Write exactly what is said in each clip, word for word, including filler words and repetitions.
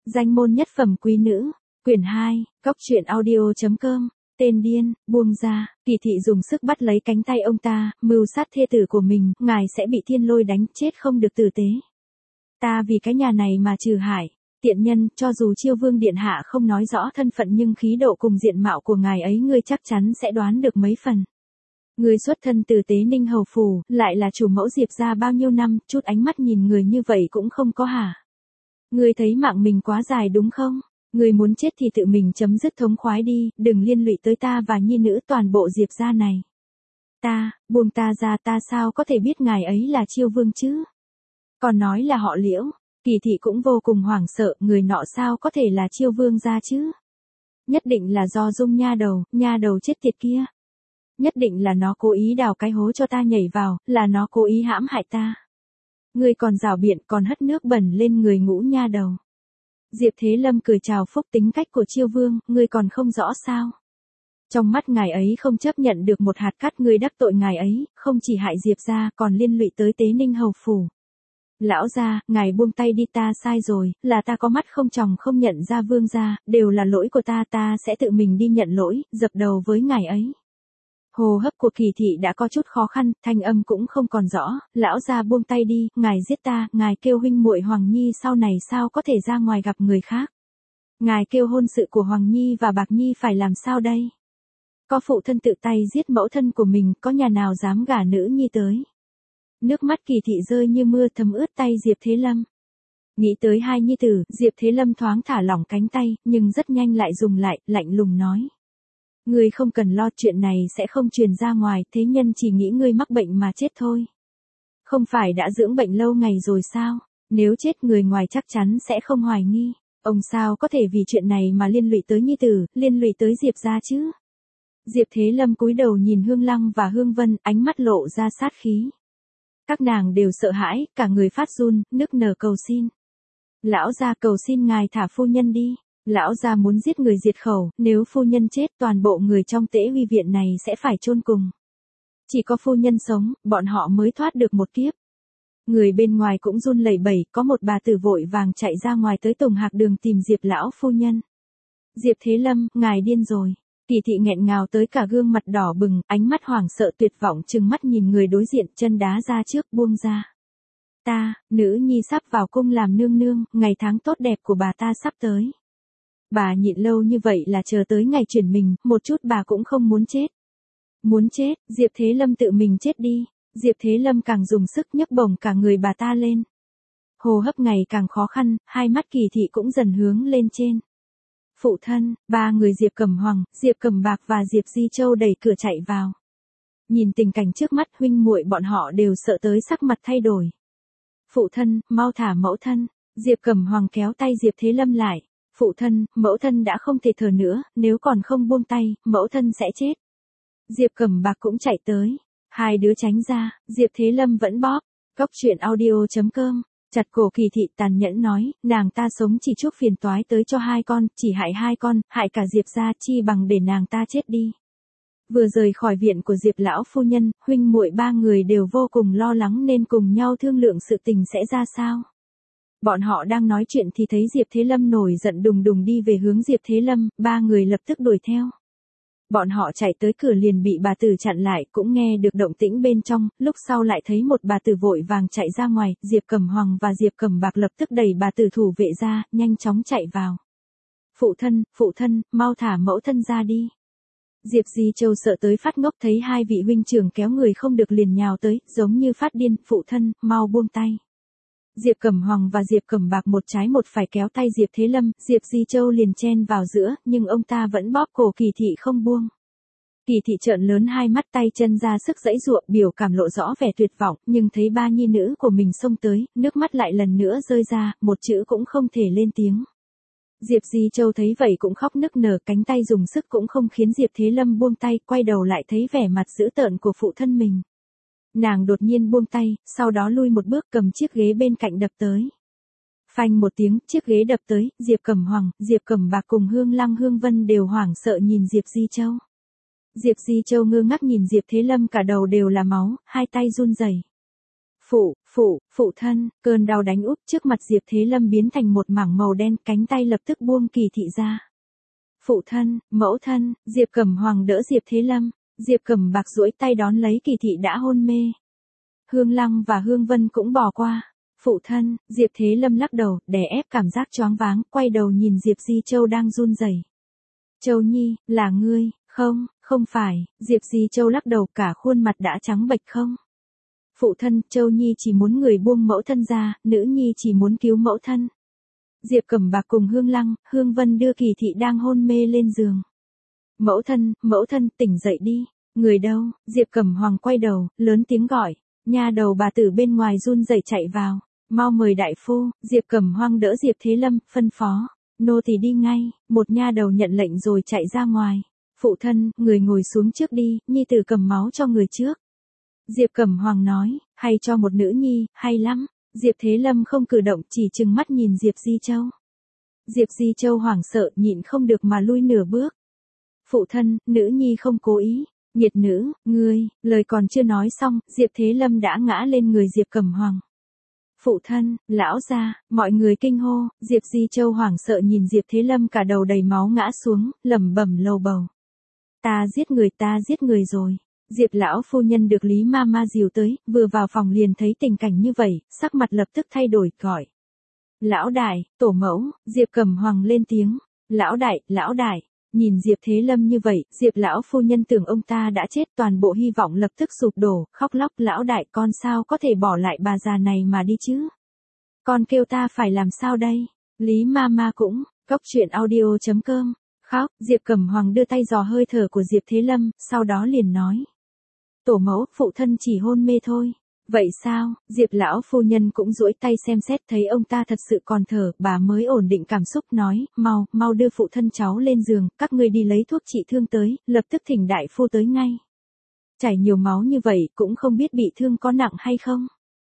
Danh môn nhất phẩm quý nữ, quyển hai, cóc truyện audio chấm com, tên điên, buông ra, Kỳ thị dùng sức bắt lấy cánh tay ông ta, mưu sát thê tử của mình, ngài sẽ bị thiên lôi đánh chết không được tử tế. Ta vì cái nhà này mà trừ hại, tiện nhân, cho dù Chiêu Vương điện hạ không nói rõ thân phận nhưng khí độ cùng diện mạo của ngài ấy ngươi chắc chắn sẽ đoán được mấy phần. Người xuất thân từ Tế Ninh Hầu Phủ, lại là chủ mẫu Diệp gia bao nhiêu năm, chút ánh mắt nhìn người như vậy cũng không có hả? Ngươi thấy mạng mình quá dài đúng không? Ngươi muốn chết thì tự mình chấm dứt thống khoái đi, đừng liên lụy tới ta và nhi nữ toàn bộ Diệp gia này. Ta, buông ta ra, ta sao có thể biết ngài ấy là Chiêu Vương chứ? Còn nói là họ Liễu, Kỳ thị cũng vô cùng hoảng sợ, người nọ sao có thể là Chiêu Vương gia chứ? Nhất định là do Dung nha đầu, nha đầu chết tiệt kia. Nhất định là nó cố ý đào cái hố cho ta nhảy vào, là nó cố ý hãm hại ta. Ngươi còn rảo biện, còn hất nước bẩn lên người Ngũ nha đầu. Diệp Thế Lâm cười chào phúc tính cách của Chiêu Vương, ngươi còn không rõ sao? Trong mắt ngài ấy không chấp nhận được một hạt cát, ngươi đắc tội ngài ấy, không chỉ hại Diệp gia, còn liên lụy tới Tế Ninh Hầu Phủ. Lão gia, ngài buông tay đi, ta sai rồi, là ta có mắt không tròng không nhận ra Vương gia, đều là lỗi của ta, ta sẽ tự mình đi nhận lỗi, dập đầu với ngài ấy. Hô hấp của Kỳ thị đã có chút khó khăn, thanh âm cũng không còn rõ, lão gia buông tay đi, ngài giết ta, ngài kêu huynh muội Hoàng Nhi sau này sao có thể ra ngoài gặp người khác. Ngài kêu hôn sự của Hoàng Nhi và Bạc Nhi phải làm sao đây? Có phụ thân tự tay giết mẫu thân của mình, có nhà nào dám gả nữ nhi tới? Nước mắt Kỳ thị rơi như mưa thấm ướt tay Diệp Thế Lâm. Nghĩ tới hai nhi tử, Diệp Thế Lâm thoáng thả lỏng cánh tay, nhưng rất nhanh lại dùng lại, lạnh lùng nói. Ngươi không cần lo, chuyện này sẽ không truyền ra ngoài, thế nhân chỉ nghĩ ngươi mắc bệnh mà chết thôi. Không phải đã dưỡng bệnh lâu ngày rồi sao? Nếu chết người ngoài chắc chắn sẽ không hoài nghi. Ông sao có thể vì chuyện này mà liên lụy tới nhi tử, liên lụy tới Diệp gia chứ? Diệp Thế Lâm cúi đầu nhìn Hương Lăng và Hương Vân, ánh mắt lộ ra sát khí. Các nàng đều sợ hãi, cả người phát run, nức nở cầu xin. Lão gia cầu xin ngài thả phu nhân đi. Lão gia muốn giết người diệt khẩu, nếu phu nhân chết toàn bộ người trong Tế Uy viện này sẽ phải chôn cùng. Chỉ có phu nhân sống, bọn họ mới thoát được một kiếp. Người bên ngoài cũng run lẩy bẩy, có một bà tử vội vàng chạy ra ngoài tới Tùng Hạc Đường tìm Diệp lão phu nhân. Diệp Thế Lâm, ngài điên rồi. Kỳ thị nghẹn ngào tới cả gương mặt đỏ bừng, ánh mắt hoảng sợ tuyệt vọng trừng mắt nhìn người đối diện, chân đá ra trước, buông ra. Ta, nữ nhi sắp vào cung làm nương nương, ngày tháng tốt đẹp của bà ta sắp tới. Bà nhịn lâu như vậy là chờ tới ngày chuyển mình, một chút bà cũng không muốn chết. Muốn chết, Diệp Thế Lâm tự mình chết đi. Diệp Thế Lâm càng dùng sức nhấc bổng cả người bà ta lên. Hô hấp ngày càng khó khăn, hai mắt Kỳ thị cũng dần hướng lên trên. Phụ thân, ba người Diệp Cẩm Hoàng, Diệp Cẩm Bạc và Diệp Di Châu đẩy cửa chạy vào. Nhìn tình cảnh trước mắt, huynh muội bọn họ đều sợ tới sắc mặt thay đổi. Phụ thân, mau thả mẫu thân. Diệp Cẩm Hoàng kéo tay Diệp Thế Lâm lại. Phụ thân, mẫu thân đã không thể thở nữa, nếu còn không buông tay, mẫu thân sẽ chết. Diệp Cẩm Bạc cũng chạy tới. Hai đứa tránh ra, Diệp Thế Lâm vẫn bóp. Cóc truyện audio chấm com. Chặt cổ Kỳ thị tàn nhẫn nói, nàng ta sống chỉ chuốc phiền toái tới cho hai con, chỉ hại hai con, hại cả Diệp gia, chi bằng để nàng ta chết đi. Vừa rời khỏi viện của Diệp lão phu nhân, huynh muội ba người đều vô cùng lo lắng nên cùng nhau thương lượng sự tình sẽ ra sao. Bọn họ đang nói chuyện thì thấy Diệp Thế Lâm nổi giận đùng đùng đi về hướng Diệp Thế Lâm, ba người lập tức đuổi theo. Bọn họ chạy tới cửa liền bị bà tử chặn lại, cũng nghe được động tĩnh bên trong, lúc sau lại thấy một bà tử vội vàng chạy ra ngoài, Diệp Cẩm Hoàng và Diệp Cẩm Bạc lập tức đẩy bà tử thủ vệ ra, nhanh chóng chạy vào. Phụ thân, phụ thân, mau thả mẫu thân ra đi. Diệp Di Châu sợ tới phát ngốc, thấy hai vị huynh trưởng kéo người không được liền nhào tới, giống như phát điên, phụ thân, mau buông tay. Diệp Cẩm Hoàng và Diệp Cẩm Bạc một trái một phải kéo tay Diệp Thế Lâm, Diệp Di Châu liền chen vào giữa, nhưng ông ta vẫn bóp cổ Kỳ thị không buông. Kỳ thị trợn lớn hai mắt, tay chân ra sức giãy giụa, biểu cảm lộ rõ vẻ tuyệt vọng, nhưng thấy ba nhi nữ của mình xông tới, nước mắt lại lần nữa rơi ra, một chữ cũng không thể lên tiếng. Diệp Di Châu thấy vậy cũng khóc nức nở, cánh tay dùng sức cũng không khiến Diệp Thế Lâm buông tay, quay đầu lại thấy vẻ mặt dữ tợn của phụ thân mình. Nàng đột nhiên buông tay, sau đó lui một bước cầm chiếc ghế bên cạnh đập tới. Phanh một tiếng, chiếc ghế đập tới, Diệp Cẩm Hoàng, Diệp Cẩm Bạc cùng Hương Lăng Hương Vân đều hoảng sợ nhìn Diệp Di Châu. Diệp Di Châu ngơ ngác nhìn Diệp Thế Lâm, cả đầu đều là máu, hai tay run rẩy. Phụ, phụ, phụ thân, cơn đau đánh úp trước mặt Diệp Thế Lâm biến thành một mảng màu đen, cánh tay lập tức buông Kỳ Thị ra. Phụ thân, mẫu thân, Diệp Cẩm Hoàng đỡ Diệp Thế Lâm, Diệp Cẩm Bạc duỗi tay đón lấy Kỳ Thị đã hôn mê. Hương Lăng và Hương Vân cũng bỏ qua. Phụ thân, Diệp Thế Lâm lắc đầu, đè ép cảm giác choáng váng, quay đầu nhìn Diệp Di Châu đang run rẩy. Châu Nhi, là ngươi, không, không phải, Diệp Di Châu lắc đầu, cả khuôn mặt đã trắng bệch. Không. Phụ thân, Châu Nhi chỉ muốn người buông mẫu thân ra, nữ nhi chỉ muốn cứu mẫu thân. Diệp Cẩm Bạc cùng Hương Lăng, Hương Vân đưa Kỳ Thị đang hôn mê lên giường. Mẫu thân, mẫu thân, tỉnh dậy đi. Người đâu? Diệp Cẩm Hoàng quay đầu, lớn tiếng gọi. Nha đầu bà tử bên ngoài run rẩy chạy vào. Mau mời đại phu. Diệp Cẩm Hoàng đỡ Diệp Thế Lâm, phân phó. Nô tỳ đi ngay. Một nha đầu nhận lệnh rồi chạy ra ngoài. Phụ thân, người ngồi xuống trước đi, nhi tử cầm máu cho người trước. Diệp Cẩm Hoàng nói, hay cho một nữ nhi, hay lắm. Diệp Thế Lâm không cử động, chỉ trừng mắt nhìn Diệp Di Châu. Diệp Di Châu hoảng sợ, nhịn không được mà lui nửa bước. Phụ thân, nữ nhi không cố ý. Nghiệt nữ, ngươi, lời còn chưa nói xong, Diệp Thế Lâm đã ngã lên người Diệp Cẩm Hoàng. Phụ thân, lão gia, mọi người kinh hô, Diệp Di Châu hoảng sợ nhìn Diệp Thế Lâm cả đầu đầy máu ngã xuống, lẩm bẩm lầu bầu. Ta giết người, ta giết người rồi. Diệp lão phu nhân được Lý ma ma dìu tới, vừa vào phòng liền thấy tình cảnh như vậy, sắc mặt lập tức thay đổi, gọi. Lão đại, tổ mẫu, Diệp Cẩm Hoàng lên tiếng. Lão đại, lão đại. Nhìn Diệp Thế Lâm như vậy, Diệp lão phu nhân tưởng ông ta đã chết, toàn bộ hy vọng lập tức sụp đổ, khóc lóc. Lão đại, con sao có thể bỏ lại bà già này mà đi chứ? Con kêu ta phải làm sao đây? Lý ma ma cũng, Cốc Truyện Audio chấm com, khóc. Diệp Cẩm Hoàng đưa tay dò hơi thở của Diệp Thế Lâm, sau đó liền nói. Tổ mẫu, phụ thân chỉ hôn mê thôi. Vậy sao? Diệp lão phu nhân cũng duỗi tay xem xét, thấy ông ta thật sự còn thở, bà mới ổn định cảm xúc, nói, mau, mau đưa phụ thân cháu lên giường, các ngươi đi lấy thuốc trị thương tới, lập tức thỉnh đại phu tới ngay. Chảy nhiều máu như vậy, cũng không biết bị thương có nặng hay không.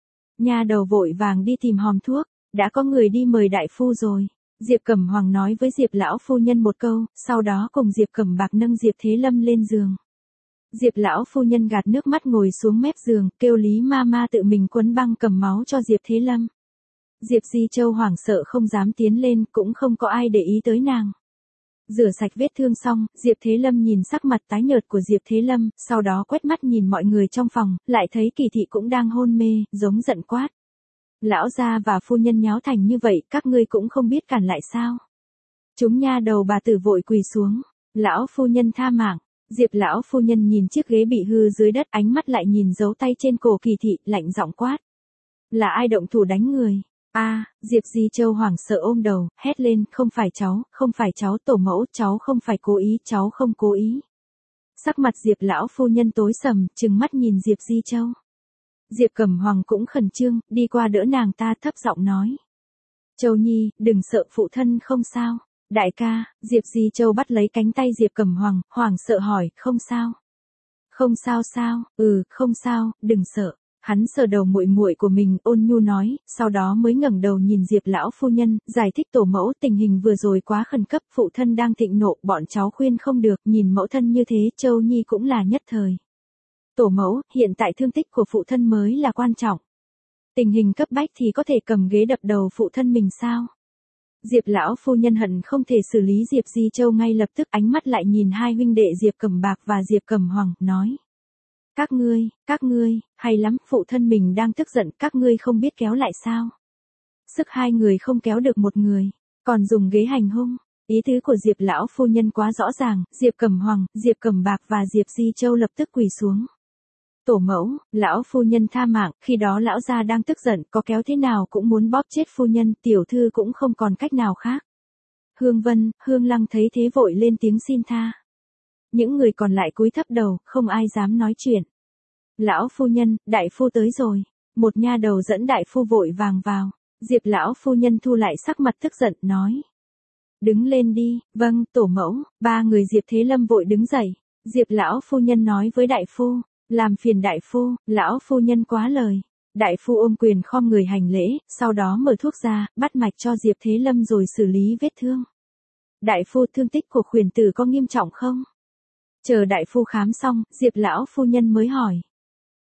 Nha đầu vội vàng đi tìm hòm thuốc, đã có người đi mời đại phu rồi. Diệp Cẩm Hoàng nói với Diệp lão phu nhân một câu, sau đó cùng Diệp Cẩm Bạc nâng Diệp Thế Lâm lên giường. Diệp lão phu nhân gạt nước mắt ngồi xuống mép giường, kêu Lý ma ma tự mình quấn băng cầm máu cho Diệp Thế Lâm. Diệp Di Châu hoảng sợ không dám tiến lên, cũng không có ai để ý tới nàng. Rửa sạch vết thương xong, Diệp Thế Lâm nhìn sắc mặt tái nhợt của Diệp Thế Lâm, sau đó quét mắt nhìn mọi người trong phòng, lại thấy Kỳ Thị cũng đang hôn mê, giống giận quát. Lão gia và phu nhân nháo thành như vậy, các ngươi cũng không biết cản lại sao? Chúng nha đầu bà tử vội quỳ xuống. Lão phu nhân tha mạng. Diệp lão phu nhân nhìn chiếc ghế bị hư dưới đất, ánh mắt lại nhìn dấu tay trên cổ Kỳ Thị, lạnh giọng quát. Là ai động thủ đánh người? A, à, Diệp Di Châu hoảng sợ ôm đầu, hét lên, không phải cháu, không phải cháu, tổ mẫu, cháu không phải cố ý, cháu không cố ý. Sắc mặt Diệp lão phu nhân tối sầm, trừng mắt nhìn Diệp Di Châu. Diệp Cẩm Hoàng cũng khẩn trương, đi qua đỡ nàng ta, thấp giọng nói. Châu Nhi, đừng sợ, phụ thân không sao. Đại ca, Diệp Di Châu bắt lấy cánh tay Diệp Cẩm Hoàng, hoảng sợ hỏi, không sao? Không sao sao? Ừ, không sao, đừng sợ. Hắn sờ đầu muội muội của mình, ôn nhu nói, sau đó mới ngẩng đầu nhìn Diệp lão phu nhân, giải thích tổ mẫu, tình hình vừa rồi quá khẩn cấp, phụ thân đang thịnh nộ, bọn cháu khuyên không được, nhìn mẫu thân như thế, Châu Nhi cũng là nhất thời. Tổ mẫu, hiện tại thương tích của phụ thân mới là quan trọng. Tình hình cấp bách thì có thể cầm ghế đập đầu phụ thân mình sao? Diệp lão phu nhân hận không thể xử lý Diệp Di Châu ngay lập tức, ánh mắt lại nhìn hai huynh đệ Diệp Cẩm Bạc và Diệp Cẩm Hoàng, nói. Các ngươi, các ngươi, hay lắm, phụ thân mình đang tức giận, các ngươi không biết kéo lại sao? Sức hai người không kéo được một người, còn dùng ghế hành hung. Ý tứ của Diệp lão phu nhân quá rõ ràng, Diệp Cẩm Hoàng, Diệp Cẩm Bạc và Diệp Di Châu lập tức quỳ xuống. Tổ mẫu, lão phu nhân tha mạng, khi đó lão gia đang tức giận, có kéo thế nào cũng muốn bóp chết phu nhân, tiểu thư cũng không còn cách nào khác. Hương Vân, Hương Lăng thấy thế vội lên tiếng xin tha. Những người còn lại cúi thấp đầu, không ai dám nói chuyện. Lão phu nhân, đại phu tới rồi. Một nha đầu dẫn đại phu vội vàng vào. Diệp lão phu nhân thu lại sắc mặt tức giận, nói. Đứng lên đi, vâng, tổ mẫu. Ba người Diệp Thế Lâm vội đứng dậy. Diệp lão phu nhân nói với đại phu. Làm phiền đại phu, lão phu nhân quá lời. Đại phu ôm quyền khom người hành lễ, sau đó mở thuốc ra, bắt mạch cho Diệp Thế Lâm rồi xử lý vết thương. Đại phu, thương tích của khuyển tử có nghiêm trọng không? Chờ đại phu khám xong, Diệp lão phu nhân mới hỏi.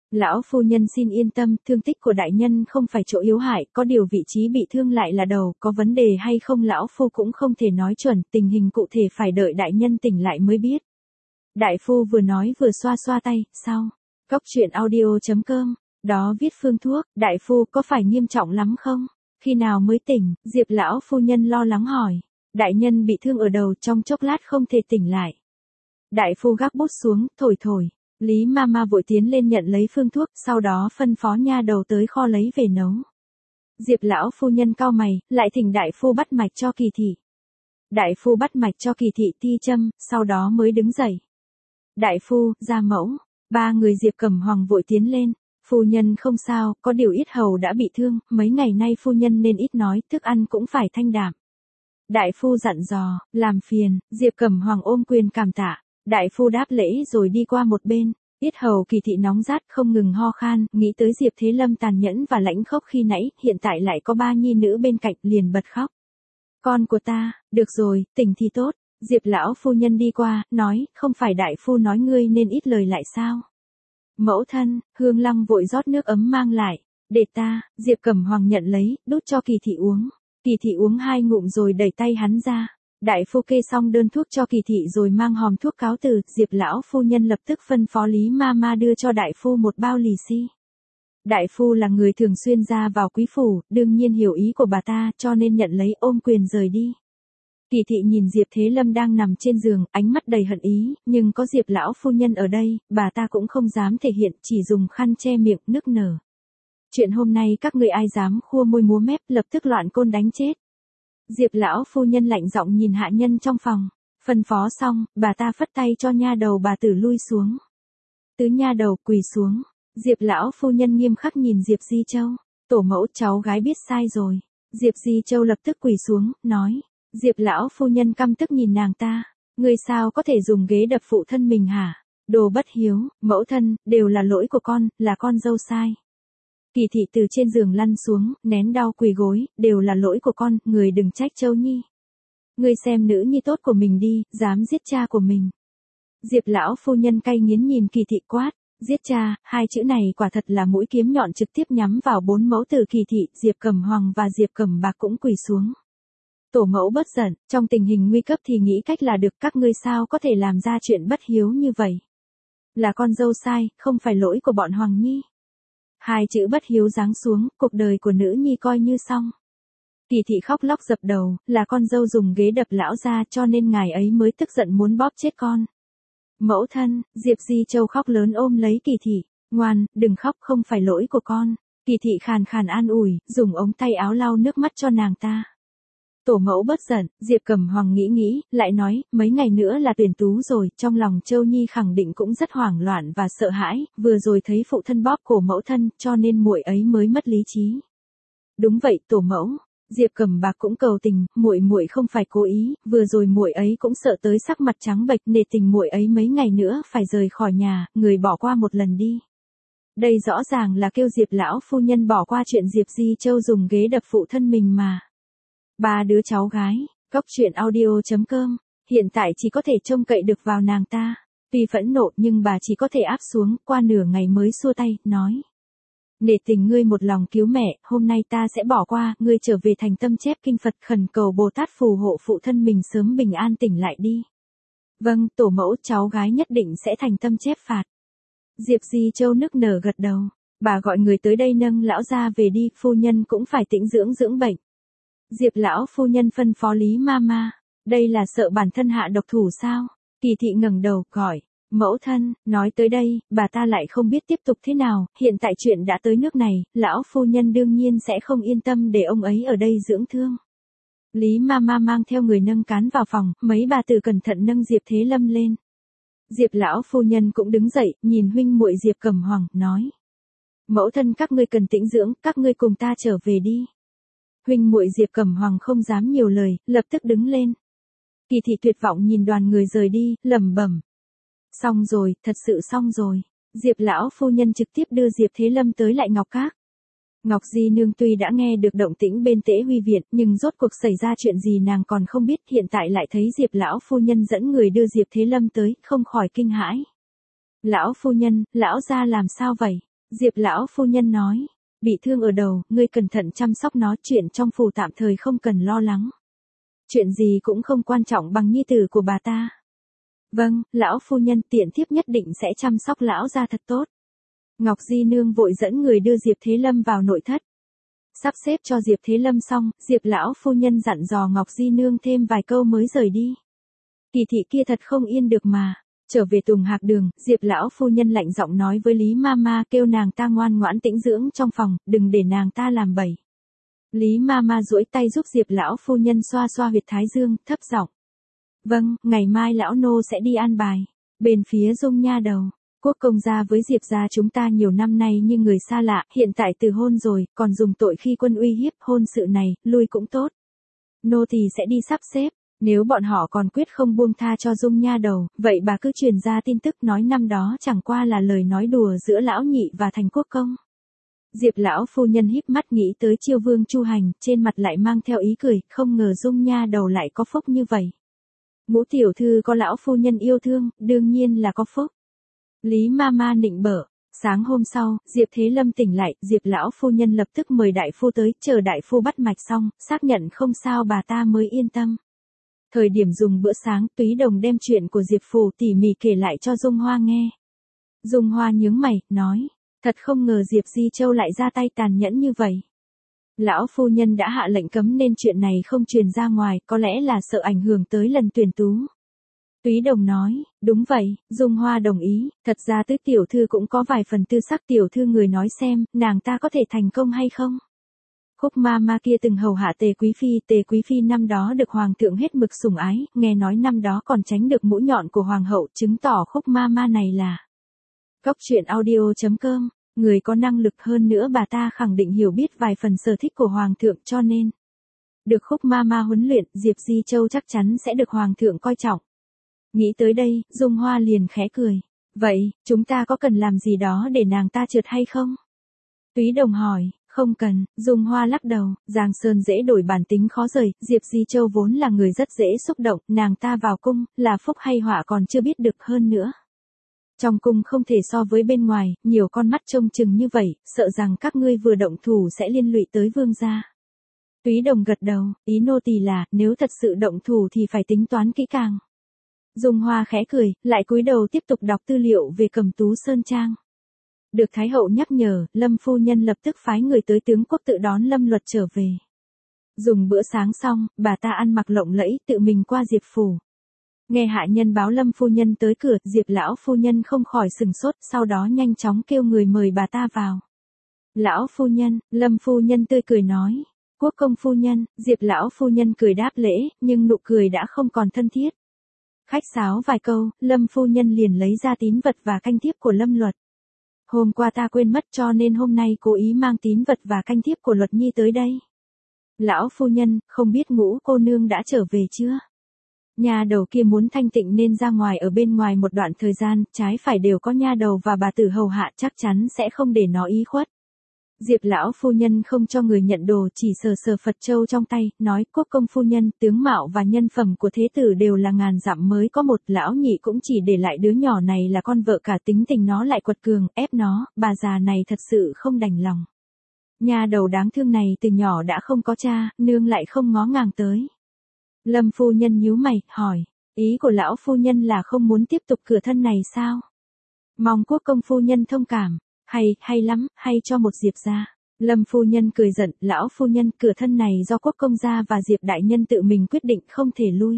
Lão phu nhân xin yên tâm, thương tích của đại nhân không phải chỗ yếu hại, có điều vị trí bị thương lại là đầu, có vấn đề hay không lão phu cũng không thể nói chuẩn, tình hình cụ thể phải đợi đại nhân tỉnh lại mới biết. Đại phu vừa nói vừa xoa xoa tay, sau. Cóc truyện audio chấm com, đó viết phương thuốc, đại phu có phải nghiêm trọng lắm không? Khi nào mới tỉnh, Diệp lão phu nhân lo lắng hỏi. Đại nhân bị thương ở đầu trong chốc lát không thể tỉnh lại. Đại phu gác bút xuống, thổi thổi. Lý Mama vội tiến lên nhận lấy phương thuốc, sau đó phân phó nha đầu tới kho lấy về nấu. Diệp lão phu nhân cau mày, lại thỉnh đại phu bắt mạch cho Kỳ thị. Đại phu bắt mạch cho Kỳ thị ti châm, sau đó mới đứng dậy. Đại phu, gia mẫu, ba người Diệp Cẩm Hoàng vội tiến lên. Phu nhân không sao, có điều yết hầu đã bị thương, mấy ngày nay phu nhân nên ít nói, thức ăn cũng phải thanh đạm. Đại phu dặn dò, làm phiền, Diệp Cẩm Hoàng ôm quyền cảm tạ. Đại phu đáp lễ rồi đi qua một bên, yết hầu Kỳ thị nóng rát không ngừng ho khan, nghĩ tới Diệp Thế Lâm tàn nhẫn và lãnh khốc khi nãy, hiện tại lại có ba nhi nữ bên cạnh, liền bật khóc. Con của ta, được rồi, tỉnh thì tốt. Diệp lão phu nhân đi qua, nói, không phải đại phu nói ngươi nên ít lời lại sao? Mẫu thân, Hương Lăng vội rót nước ấm mang lại, để ta, Diệp Cẩm Hoàng nhận lấy, đút cho Kỳ thị uống. Kỳ thị uống hai ngụm rồi đẩy tay hắn ra. Đại phu kê xong đơn thuốc cho Kỳ thị rồi mang hòm thuốc cáo từ, Diệp lão phu nhân lập tức phân phó Lý Mama đưa cho đại phu một bao lì xi. Đại phu là người thường xuyên ra vào quý phủ, đương nhiên hiểu ý của bà ta, cho nên nhận lấy ôm quyền rời đi. Kỳ thị nhìn Diệp Thế Lâm đang nằm trên giường, ánh mắt đầy hận ý, nhưng có Diệp lão phu nhân ở đây, bà ta cũng không dám thể hiện, chỉ dùng khăn che miệng, nức nở. Chuyện hôm nay các ngươi ai dám khua môi múa mép, lập tức loạn côn đánh chết. Diệp lão phu nhân lạnh giọng nhìn hạ nhân trong phòng, phân phó xong, bà ta phất tay cho nha đầu bà tử lui xuống. Tứ nha đầu quỳ xuống, Diệp lão phu nhân nghiêm khắc nhìn Diệp Di Châu, tổ mẫu cháu gái biết sai rồi. Diệp Di Châu lập tức quỳ xuống, nói, Diệp lão phu nhân căm tức nhìn nàng ta, ngươi sao có thể dùng ghế đập phụ thân mình hả? Đồ bất hiếu, mẫu thân, đều là lỗi của con, là con dâu sai. Kỳ thị từ trên giường lăn xuống, nén đau quỳ gối, đều là lỗi của con, người đừng trách Châu Nhi. Ngươi xem nữ nhi tốt của mình đi, dám giết cha của mình. Diệp lão phu nhân cay nghiến nhìn Kỳ thị quát, giết cha, hai chữ này quả thật là mũi kiếm nhọn trực tiếp nhắm vào bốn mẫu tử Kỳ thị, Diệp Cẩm Hoàng và Diệp Cẩm Bạc cũng quỳ xuống. Tổ mẫu bất giận, trong tình hình nguy cấp thì nghĩ cách là được, các ngươi sao có thể làm ra chuyện bất hiếu như vậy. Là con dâu sai, không phải lỗi của bọn Hoàng Nhi. Hai chữ bất hiếu giáng xuống, cuộc đời của nữ nhi coi như xong. Kỳ thị khóc lóc dập đầu, là con dâu dùng ghế đập lão ra cho nên ngài ấy mới tức giận muốn bóp chết con. Mẫu thân, Diệp Di Châu khóc lớn ôm lấy Kỳ thị, ngoan, đừng khóc, không phải lỗi của con. Kỳ thị khàn khàn an ủi, dùng ống tay áo lau nước mắt cho nàng ta. Tổ mẫu bất giận, Diệp Cẩm Hoàng nghĩ nghĩ, lại nói, mấy ngày nữa là tuyển tú rồi, trong lòng Châu Nhi khẳng định cũng rất hoảng loạn và sợ hãi, vừa rồi thấy phụ thân bóp cổ mẫu thân, cho nên muội ấy mới mất lý trí. Đúng vậy, tổ mẫu. Diệp Cẩm Bạc cũng cầu tình, muội muội không phải cố ý, vừa rồi muội ấy cũng sợ tới sắc mặt trắng bệch, nể tình muội ấy mấy ngày nữa phải rời khỏi nhà, người bỏ qua một lần đi. Đây rõ ràng là kêu Diệp lão phu nhân bỏ qua chuyện Diệp Di Châu dùng ghế đập phụ thân mình mà. Ba đứa cháu gái, cóc truyện audio chấm com, hiện tại chỉ có thể trông cậy được vào nàng ta. Tuy phẫn nộ nhưng bà chỉ có thể áp xuống, qua nửa ngày mới xua tay, nói. Nể tình ngươi một lòng cứu mẹ, hôm nay ta sẽ bỏ qua, ngươi trở về thành tâm chép kinh Phật khẩn cầu Bồ Tát phù hộ phụ thân mình sớm bình an tỉnh lại đi. Vâng, tổ mẫu cháu gái nhất định sẽ thành tâm chép phạt. Diệp Di Châu nức nở gật đầu, bà gọi người tới đây nâng lão ra về đi, phu nhân cũng phải tĩnh dưỡng dưỡng bệnh. Diệp lão phu nhân phân phó Lý Mama, đây là sợ bản thân hạ độc thủ sao? Kỳ thị ngẩng đầu, gọi, mẫu thân, nói tới đây, bà ta lại không biết tiếp tục thế nào, hiện tại chuyện đã tới nước này, lão phu nhân đương nhiên sẽ không yên tâm để ông ấy ở đây dưỡng thương. Lý Mama mang theo người nâng cán vào phòng, mấy bà tử cẩn thận nâng Diệp Thế Lâm lên. Diệp lão phu nhân cũng đứng dậy, nhìn huynh muội Diệp Cẩm Hoàng, nói. Mẫu thân các ngươi cần tĩnh dưỡng, các ngươi cùng ta trở về đi. Huynh muội Diệp Cẩm Hoàng không dám nhiều lời, lập tức đứng lên. Kỳ thị tuyệt vọng nhìn đoàn người rời đi, lẩm bẩm. Xong rồi, thật sự xong rồi. Diệp lão phu nhân trực tiếp đưa Diệp Thế Lâm tới lại Ngọc Các. Ngọc Di Nương tuy đã nghe được động tĩnh bên Tế Huy Viện, nhưng rốt cuộc xảy ra chuyện gì nàng còn không biết, hiện tại lại thấy Diệp lão phu nhân dẫn người đưa Diệp Thế Lâm tới, không khỏi kinh hãi. Lão phu nhân, lão gia làm sao vậy? Diệp lão phu nhân nói, bị thương ở đầu, ngươi cẩn thận chăm sóc nó, chuyện trong phủ tạm thời không cần lo lắng. Chuyện gì cũng không quan trọng bằng nhi tử của bà ta. Vâng, lão phu nhân, tiện thiếp nhất định sẽ chăm sóc lão gia thật tốt. Ngọc Di Nương vội dẫn người đưa Diệp Thế Lâm vào nội thất. Sắp xếp cho Diệp Thế Lâm xong, Diệp lão phu nhân dặn dò Ngọc Di Nương thêm vài câu mới rời đi. Kỳ thị kia thật không yên được mà. Trở về Tùng Hạc Đường, Diệp lão phu nhân lạnh giọng nói với Lý Mama, kêu nàng ta ngoan ngoãn tĩnh dưỡng trong phòng, đừng để nàng ta làm bậy. Lý Mama duỗi tay giúp Diệp lão phu nhân xoa xoa huyệt thái dương, thấp giọng. Vâng, ngày mai lão nô sẽ đi an bài. Bên phía Dung nha đầu, Quốc công gia với Diệp gia chúng ta nhiều năm nay như người xa lạ, hiện tại từ hôn rồi, còn dùng tội khi quân uy hiếp, hôn sự này, lui cũng tốt. Nô thì sẽ đi sắp xếp. Nếu bọn họ còn quyết không buông tha cho Dung nha đầu, vậy bà cứ truyền ra tin tức nói năm đó chẳng qua là lời nói đùa giữa lão nhị và Thành Quốc công. Diệp lão phu nhân híp mắt nghĩ tới Chiêu Vương Chu Hành, trên mặt lại mang theo ý cười, không ngờ Dung nha đầu lại có phúc như vậy. Ngũ tiểu thư có lão phu nhân yêu thương, đương nhiên là có phúc. Lý Mama nịnh bợ. Sáng hôm sau, Diệp Thế Lâm tỉnh lại, Diệp lão phu nhân lập tức mời đại phu tới, chờ đại phu bắt mạch xong, xác nhận không sao bà ta mới yên tâm. Thời điểm dùng bữa sáng, Túy Đồng đem chuyện của Diệp Phủ tỉ mỉ kể lại cho Dung Hoa nghe. Dung Hoa nhướng mày, nói, thật không ngờ Diệp Di Châu lại ra tay tàn nhẫn như vậy. Lão phu nhân đã hạ lệnh cấm nên chuyện này không truyền ra ngoài, có lẽ là sợ ảnh hưởng tới lần tuyển tú. Túy Đồng nói, đúng vậy, Dung Hoa đồng ý, thật ra Tứ tiểu thư cũng có vài phần tư sắc, tiểu thư người nói xem, nàng ta có thể thành công hay không? Khúc ma ma kia từng hầu hạ Tề Quý Phi, Tề Quý Phi năm đó được Hoàng thượng hết mực sủng ái, nghe nói năm đó còn tránh được mũi nhọn của Hoàng hậu, chứng tỏ Khúc ma ma này là. Góc truyện audio chấm com, người có năng lực hơn nữa bà ta khẳng định hiểu biết vài phần sở thích của Hoàng thượng cho nên. Được Khúc ma ma huấn luyện, Diệp Di Châu chắc chắn sẽ được Hoàng thượng coi trọng. Nghĩ tới đây, Dung Hoa liền khẽ cười. Vậy, chúng ta có cần làm gì đó để nàng ta trượt hay không? Túy Đồng hỏi. Không cần, Dung Hoa lắc đầu, Giang Sơn dễ đổi bản tính khó rời, Diệp Di Châu vốn là người rất dễ xúc động, nàng ta vào cung, là phúc hay họa còn chưa biết được hơn nữa. Trong cung không thể so với bên ngoài, nhiều con mắt trông chừng như vậy, sợ rằng các ngươi vừa động thủ sẽ liên lụy tới vương gia. Túy Đồng gật đầu, ý nô tỳ là, nếu thật sự động thủ thì phải tính toán kỹ càng. Dung Hoa khẽ cười, lại cúi đầu tiếp tục đọc tư liệu về Cẩm Tú Sơn Trang. Được Thái hậu nhắc nhở, Lâm phu nhân lập tức phái người tới tướng quốc tự đón Lâm Luật trở về. Dùng bữa sáng xong, bà ta ăn mặc lộng lẫy, tự mình qua Diệp phủ. Nghe hạ nhân báo Lâm phu nhân tới cửa, Diệp lão phu nhân không khỏi sừng sốt, sau đó nhanh chóng kêu người mời bà ta vào. Lão phu nhân, Lâm phu nhân tươi cười nói, Quốc công phu nhân, Diệp lão phu nhân cười đáp lễ, nhưng nụ cười đã không còn thân thiết. Khách sáo vài câu, Lâm phu nhân liền lấy ra tín vật và canh thiếp của Lâm Luật. Hôm qua ta quên mất cho nên hôm nay cố ý mang tín vật và canh thiếp của Luật Nhi tới đây. Lão phu nhân, không biết Ngũ cô nương đã trở về chưa? Nhà đầu kia muốn thanh tịnh nên ra ngoài ở bên ngoài một đoạn thời gian, trái phải đều có nha đầu và bà tử hầu hạ, chắc chắn sẽ không để nó ý khuất. Diệp lão phu nhân không cho người nhận đồ, chỉ sờ sờ Phật châu trong tay, nói, Quốc công phu nhân, tướng mạo và nhân phẩm của thế tử đều là ngàn dặm mới có một, lão nhị cũng chỉ để lại đứa nhỏ này là con vợ cả, tính tình nó lại quật cường, ép nó, bà già này thật sự không đành lòng. Nhà đầu đáng thương này từ nhỏ đã không có cha, nương lại không ngó ngàng tới. Lâm phu nhân nhíu mày, hỏi, ý của lão phu nhân là không muốn tiếp tục cửa thân này sao? Mong Quốc công phu nhân thông cảm. Hay, hay lắm, hay cho một Diệp gia. Lâm phu nhân cười giận, lão phu nhân, cửa thân này do Quốc công gia và Diệp đại nhân tự mình quyết định không thể lui.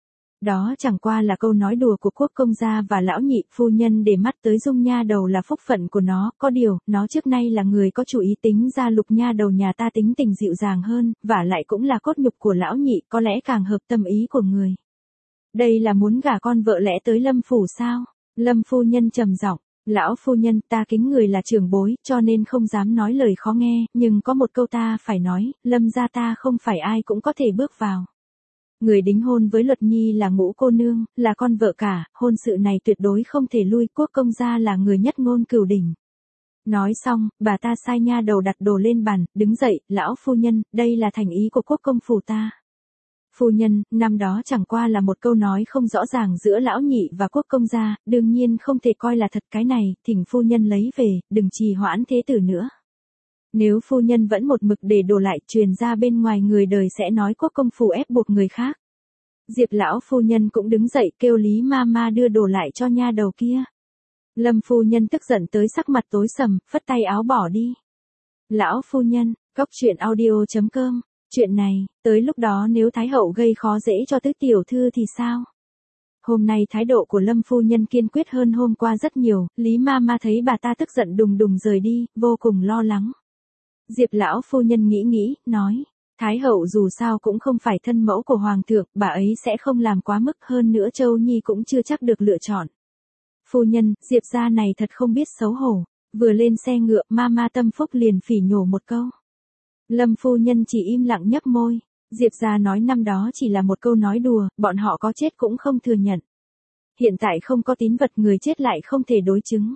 Đó chẳng qua là câu nói đùa của Quốc công gia và lão nhị, phu nhân để mắt tới Dung nha đầu là phúc phận của nó, có điều, nó trước nay là người có chủ ý, tính ra Lục nha đầu nhà ta tính tình dịu dàng hơn, và lại cũng là cốt nhục của lão nhị, có lẽ càng hợp tâm ý của người. Đây là muốn gả con vợ lẽ tới Lâm phủ sao? Lâm phu nhân trầm giọng. Lão phu nhân, ta kính người là trưởng bối, cho nên không dám nói lời khó nghe, nhưng có một câu ta phải nói, Lâm gia ta không phải ai cũng có thể bước vào. Người đính hôn với Luật Nhi là Ngũ cô nương, là con vợ cả, hôn sự này tuyệt đối không thể lui, Quốc công gia là người nhất ngôn cửu đỉnh. Nói xong, bà ta sai nha đầu đặt đồ lên bàn, đứng dậy, lão phu nhân, đây là thành ý của Quốc công phủ ta. Phu nhân, năm đó chẳng qua là một câu nói không rõ ràng giữa lão nhị và quốc công gia, đương nhiên không thể coi là thật, cái này, thỉnh phu nhân lấy về, đừng trì hoãn thế tử nữa. Nếu phu nhân vẫn một mực để đổ lại, truyền ra bên ngoài người đời sẽ nói quốc công phủ ép buộc người khác. Diệp lão phu nhân cũng đứng dậy kêu Lý ma ma đưa đồ lại cho nha đầu kia. Lâm phu nhân tức giận tới sắc mặt tối sầm, phất tay áo bỏ đi. Lão phu nhân, cóc truyện audio chấm com. Chuyện này, tới lúc đó nếu Thái hậu gây khó dễ cho tứ tiểu thư thì sao? Hôm nay thái độ của Lâm phu nhân kiên quyết hơn hôm qua rất nhiều, Lý ma ma thấy bà ta tức giận đùng đùng rời đi, vô cùng lo lắng. Diệp lão phu nhân nghĩ nghĩ, nói, Thái hậu dù sao cũng không phải thân mẫu của hoàng thượng, bà ấy sẽ không làm quá mức, hơn nữa Châu Nhi cũng chưa chắc được lựa chọn. Phu nhân, Diệp gia này thật không biết xấu hổ, vừa lên xe ngựa, ma ma Tâm Phúc liền phỉ nhổ một câu. Lâm phu nhân chỉ im lặng nhấp môi, Diệp gia nói năm đó chỉ là một câu nói đùa, bọn họ có chết cũng không thừa nhận. Hiện tại không có tín vật, người chết lại không thể đối chứng.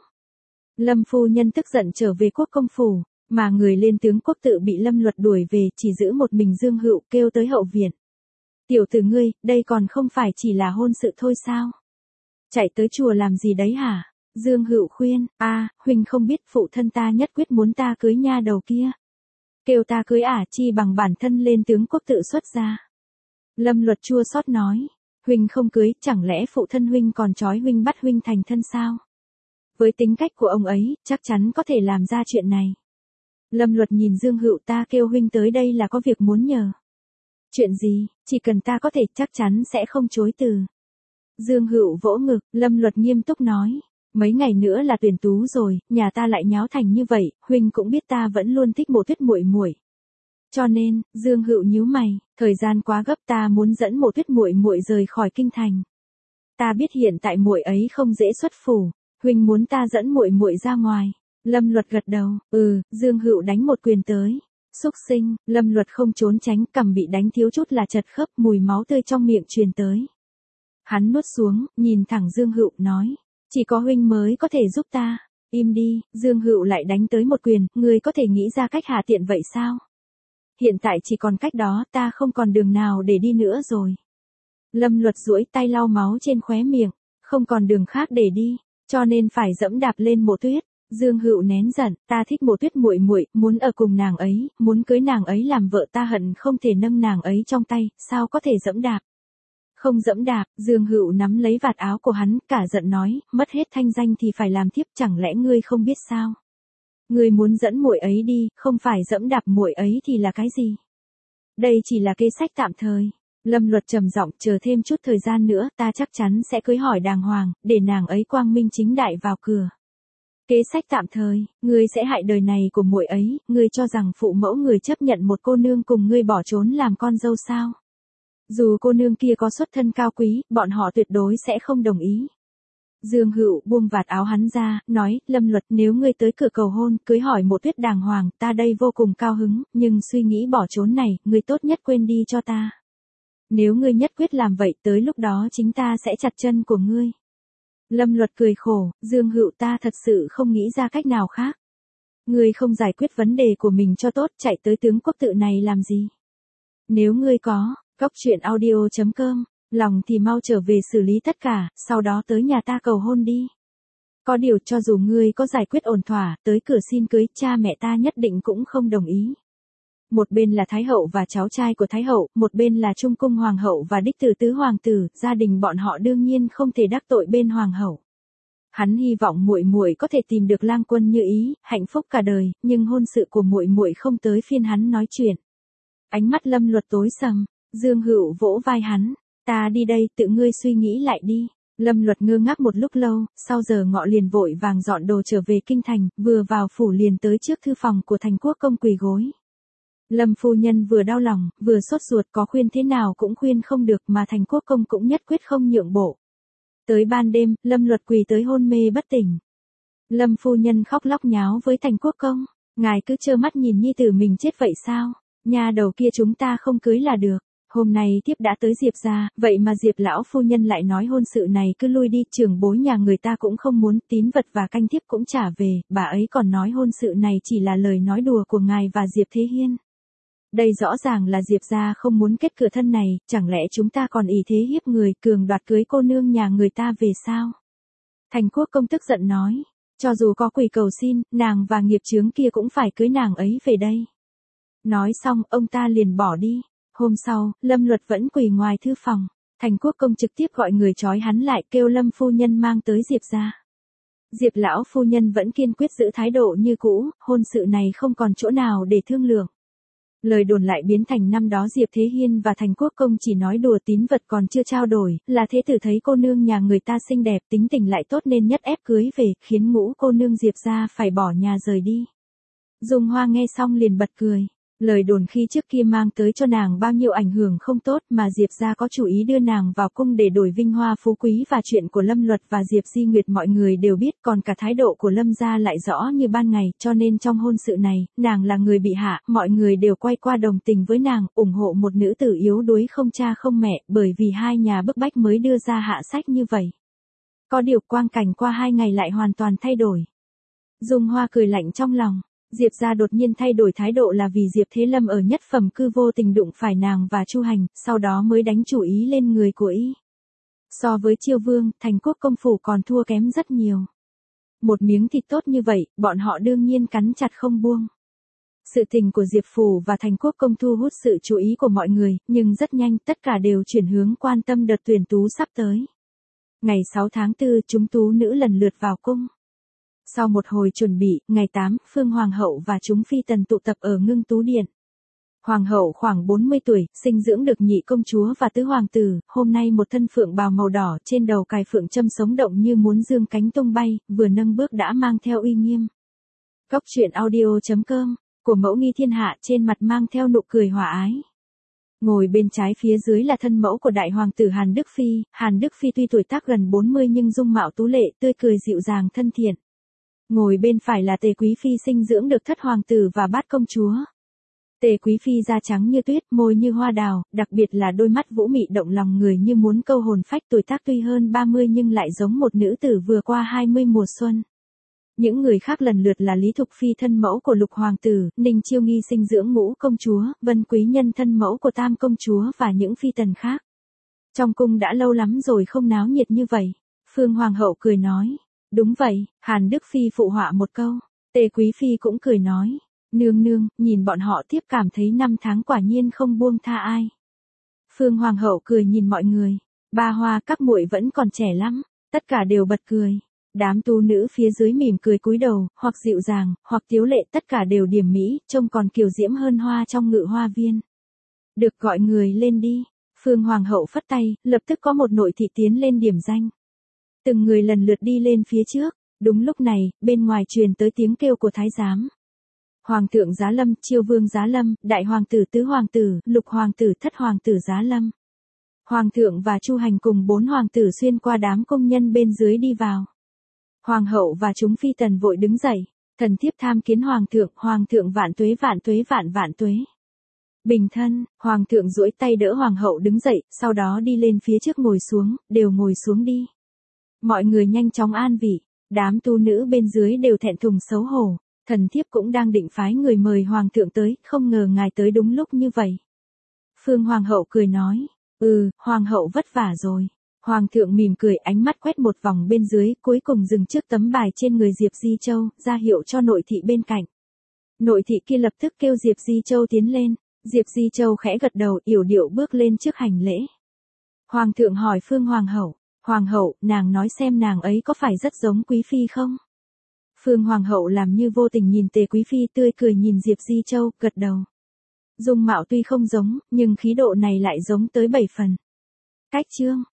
Lâm phu nhân tức giận trở về quốc công phủ, mà người lên tướng quốc tự bị Lâm Luật đuổi về, chỉ giữ một mình Dương Hựu, kêu tới hậu viện. Tiểu tử ngươi, đây còn không phải chỉ là hôn sự thôi sao? Chạy tới chùa làm gì đấy hả? Dương Hựu khuyên, a, huynh không biết phụ thân ta nhất quyết muốn ta cưới nha đầu kia. Kêu ta cưới ả, chi bằng bản thân lên tướng quốc tự xuất ra. Lâm Luật chua xót nói, huynh không cưới, chẳng lẽ phụ thân huynh còn trói huynh bắt huynh thành thân sao? Với tính cách của ông ấy, chắc chắn có thể làm ra chuyện này. Lâm Luật nhìn Dương Hựu, ta kêu huynh tới đây là có việc muốn nhờ. Chuyện gì, chỉ cần ta có thể, chắc chắn sẽ không chối từ. Dương Hựu vỗ ngực, Lâm Luật nghiêm túc nói, mấy ngày nữa là tuyển tú rồi, nhà ta lại nháo thành như vậy, huynh cũng biết ta vẫn luôn thích Mộ Tuyết muội muội. Cho nên, Dương Hựu nhíu mày, thời gian quá gấp, ta muốn dẫn Mộ Tuyết muội muội rời khỏi kinh thành. Ta biết hiện tại muội ấy không dễ xuất phủ, huynh muốn ta dẫn muội muội ra ngoài. Lâm Luật gật đầu, ừ, Dương Hựu đánh một quyền tới. Xúc sinh, Lâm Luật không trốn tránh, cằm bị đánh thiếu chút là chật khớp, mùi máu tươi trong miệng truyền tới. Hắn nuốt xuống, nhìn thẳng Dương Hựu, nói, chỉ có huynh mới có thể giúp ta. Im đi, Dương Hựu lại đánh tới một quyền, ngươi có thể nghĩ ra cách hạ tiện vậy sao? Hiện tại chỉ còn cách đó, ta không còn đường nào để đi nữa rồi. Lâm Luật duỗi tay lau máu trên khóe miệng, không còn đường khác để đi, cho nên phải dẫm đạp lên Mộ Tuyết. Dương Hựu nén giận, ta thích Mộ Tuyết muội muội, muốn ở cùng nàng ấy, muốn cưới nàng ấy làm vợ, ta hận không thể nâng nàng ấy trong tay, sao có thể dẫm đạp? Không dẫm đạp, Dương Hựu nắm lấy vạt áo của hắn, cả giận nói, mất hết thanh danh thì phải làm thiếp, chẳng lẽ ngươi không biết sao? Ngươi muốn dẫn muội ấy đi, không phải dẫm đạp muội ấy thì là cái gì? Đây chỉ là kế sách tạm thời. Lâm Luật trầm giọng, chờ thêm chút thời gian nữa, ta chắc chắn sẽ cưới hỏi đàng hoàng, để nàng ấy quang minh chính đại vào cửa. Kế sách tạm thời, ngươi sẽ hại đời này của muội ấy, ngươi cho rằng phụ mẫu người chấp nhận một cô nương cùng ngươi bỏ trốn làm con dâu sao? Dù cô nương kia có xuất thân cao quý, bọn họ tuyệt đối sẽ không đồng ý. Dương Hựu buông vạt áo hắn ra, nói, Lâm Luật, nếu ngươi tới cửa cầu hôn, cưới hỏi Mộ Tuyết đàng hoàng, ta đây vô cùng cao hứng, nhưng suy nghĩ bỏ trốn này, ngươi tốt nhất quên đi cho ta. Nếu ngươi nhất quyết làm vậy, tới lúc đó chính ta sẽ chặt chân của ngươi. Lâm Luật cười khổ, Dương Hựu, ta thật sự không nghĩ ra cách nào khác. Ngươi không giải quyết vấn đề của mình cho tốt, chạy tới tướng quốc tự này làm gì? Nếu ngươi có, cóc truyện audio chấm com, lòng thì mau trở về xử lý tất cả, sau đó tới nhà ta cầu hôn đi. Có điều cho dù ngươi có giải quyết ổn thỏa, tới cửa xin cưới, cha mẹ ta nhất định cũng không đồng ý. Một bên là Thái hậu và cháu trai của Thái hậu, một bên là Trung cung hoàng hậu và đích tử tứ hoàng tử, gia đình bọn họ đương nhiên không thể đắc tội bên hoàng hậu. Hắn hy vọng muội muội có thể tìm được lang quân như ý, hạnh phúc cả đời, nhưng hôn sự của muội muội không tới phiên hắn nói chuyện. Ánh mắt Lâm Luật tối sầm, Dương Hựu vỗ vai hắn, ta đi đây, tự ngươi suy nghĩ lại đi. Lâm Luật ngơ ngác một lúc lâu, sau giờ ngọ liền vội vàng dọn đồ trở về kinh thành, vừa vào phủ liền tới trước thư phòng của Thành Quốc công quỳ gối. Lâm phu nhân vừa đau lòng, vừa sốt ruột, có khuyên thế nào cũng khuyên không được, mà Thành Quốc công cũng nhất quyết không nhượng bộ. Tới ban đêm, Lâm Luật quỳ tới hôn mê bất tỉnh. Lâm phu nhân khóc lóc nháo với Thành Quốc công, ngài cứ trơ mắt nhìn nhi tử mình chết vậy sao? Nhà đầu kia chúng ta không cưới là được. Hôm nay thiếp đã tới Diệp gia, vậy mà Diệp lão phu nhân lại nói hôn sự này cứ lui đi, trưởng bối nhà người ta cũng không muốn, tín vật và canh thiếp cũng trả về, bà ấy còn nói hôn sự này chỉ là lời nói đùa của ngài và Diệp Thế Hiên. Đây rõ ràng là Diệp gia không muốn kết cửa thân này, chẳng lẽ chúng ta còn ý thế hiếp người, cường đoạt cưới cô nương nhà người ta về sao? Thành Quốc công tức giận nói, cho dù có quỳ cầu xin, nàng và nghiệp chướng kia cũng phải cưới nàng ấy về đây. Nói xong, ông ta liền bỏ đi. Hôm sau, Lâm Luật vẫn quỳ ngoài thư phòng. Thành Quốc công trực tiếp gọi người trói hắn lại, kêu Lâm phu nhân mang tới Diệp gia. Diệp lão phu nhân vẫn kiên quyết giữ thái độ như cũ, hôn sự này không còn chỗ nào để thương lượng. Lời đồn lại biến thành năm đó Diệp Thế Hiên và Thành Quốc công chỉ nói đùa, tín vật còn chưa trao đổi, là thế tử thấy cô nương nhà người ta xinh đẹp, tính tình lại tốt nên nhất ép cưới về, khiến ngũ cô nương Diệp gia phải bỏ nhà rời đi. Dung Hoa nghe xong liền bật cười. Lời đồn khi trước kia mang tới cho nàng bao nhiêu ảnh hưởng không tốt, mà Diệp gia có chủ ý đưa nàng vào cung để đổi vinh hoa phú quý, và chuyện của Lâm Luật và Diệp Di Nguyệt mọi người đều biết, còn cả thái độ của Lâm gia lại rõ như ban ngày, cho nên trong hôn sự này, nàng là người bị hạ, mọi người đều quay qua đồng tình với nàng, ủng hộ một nữ tử yếu đuối không cha không mẹ, bởi vì hai nhà bức bách mới đưa ra hạ sách như vậy. Có điều quang cảnh qua hai ngày lại hoàn toàn thay đổi. Dung Hoa cười lạnh trong lòng. Diệp gia đột nhiên thay đổi thái độ là vì Diệp Thế Lâm ở nhất phẩm cư vô tình đụng phải nàng và Chu Hành, sau đó mới đánh chủ ý lên người của y. So với Chiêu Vương, Thành Quốc công phủ còn thua kém rất nhiều. Một miếng thịt tốt như vậy, bọn họ đương nhiên cắn chặt không buông. Sự tình của Diệp phủ và Thành Quốc công thu hút sự chú ý của mọi người, nhưng rất nhanh tất cả đều chuyển hướng quan tâm đợt tuyển tú sắp tới. Ngày sáu tháng tư, chúng tú nữ lần lượt vào cung. Sau một hồi chuẩn bị, ngày tám, Phương Hoàng hậu và chúng phi tần tụ tập ở Ngưng Tú Điện. Hoàng hậu khoảng bốn mươi tuổi, sinh dưỡng được nhị công chúa và tứ hoàng tử, hôm nay một thân phượng bào màu đỏ, trên đầu cài phượng châm sống động như muốn dương cánh tung bay, vừa nâng bước đã mang theo uy nghiêm. Cốc truyện audio chấm com, của mẫu nghi thiên hạ, trên mặt mang theo nụ cười hòa ái. Ngồi bên trái phía dưới là thân mẫu của đại hoàng tử Hàn Đức Phi, Hàn Đức Phi tuy tuổi tác gần bốn mươi nhưng dung mạo tú lệ, tươi cười dịu dàng thân thiện. Ngồi bên phải là Tề Quý Phi sinh dưỡng được thất hoàng tử và bát công chúa. Tề Quý Phi da trắng như tuyết, môi như hoa đào, đặc biệt là đôi mắt vũ mị động lòng người như muốn câu hồn phách, tuổi tác tuy hơn ba mươi nhưng lại giống một nữ tử vừa qua hai mươi mùa xuân. Những người khác lần lượt là Lý Thục Phi thân mẫu của lục hoàng tử, Ninh Chiêu Nghi sinh dưỡng ngũ công chúa, Vân Quý Nhân thân mẫu của tam công chúa và những phi tần khác. Trong cung đã lâu lắm rồi không náo nhiệt như vậy. Phương Hoàng hậu cười nói. Đúng vậy, Hàn Đức Phi phụ họa một câu. Tề Quý Phi cũng cười nói. Nương nương, nhìn bọn họ tiếp cảm thấy năm tháng quả nhiên không buông tha ai. Phương Hoàng hậu cười nhìn mọi người. Ba Hoa các muội vẫn còn trẻ lắm. Tất cả đều bật cười. Đám tu nữ phía dưới mỉm cười cúi đầu, hoặc dịu dàng, hoặc tiếu lệ, tất cả đều điểm mỹ, trông còn kiều diễm hơn hoa trong ngự hoa viên. Được, gọi người lên đi. Phương Hoàng hậu phất tay, lập tức có một nội thị tiến lên điểm danh. Từng người lần lượt đi lên phía trước. Đúng lúc này, bên ngoài truyền tới tiếng kêu của thái giám. Hoàng thượng giá lâm, Chiêu Vương giá lâm, đại hoàng tử tứ hoàng tử, lục hoàng tử thất hoàng tử giá lâm. Hoàng thượng và Chu Hành cùng bốn hoàng tử xuyên qua đám công nhân bên dưới đi vào. Hoàng hậu và chúng phi tần vội đứng dậy. Thần thiếp tham kiến hoàng thượng, hoàng thượng vạn tuế vạn tuế vạn vạn tuế. Bình thân, hoàng thượng duỗi tay đỡ hoàng hậu đứng dậy, sau đó đi lên phía trước ngồi xuống, đều ngồi xuống đi. Mọi người nhanh chóng an vị, đám tu nữ bên dưới đều thẹn thùng xấu hổ. Thần thiếp cũng đang định phái người mời hoàng thượng tới, không ngờ ngài tới đúng lúc như vậy. Phương Hoàng hậu cười nói, ừ, hoàng hậu vất vả rồi. Hoàng thượng mỉm cười, ánh mắt quét một vòng bên dưới, cuối cùng dừng trước tấm bài trên người Diệp Di Châu, ra hiệu cho nội thị bên cạnh. Nội thị kia lập tức kêu Diệp Di Châu tiến lên. Diệp Di Châu khẽ gật đầu, yểu điệu bước lên trước hành lễ. Hoàng thượng hỏi Phương Hoàng hậu, Hoàng hậu, nàng nói xem nàng ấy có phải rất giống Quý Phi không? Phương Hoàng hậu làm như vô tình nhìn Tề Quý Phi, tươi cười nhìn Diệp Di Châu, gật đầu. Dung mạo tuy không giống, nhưng khí độ này lại giống tới bảy phần. Cách chương,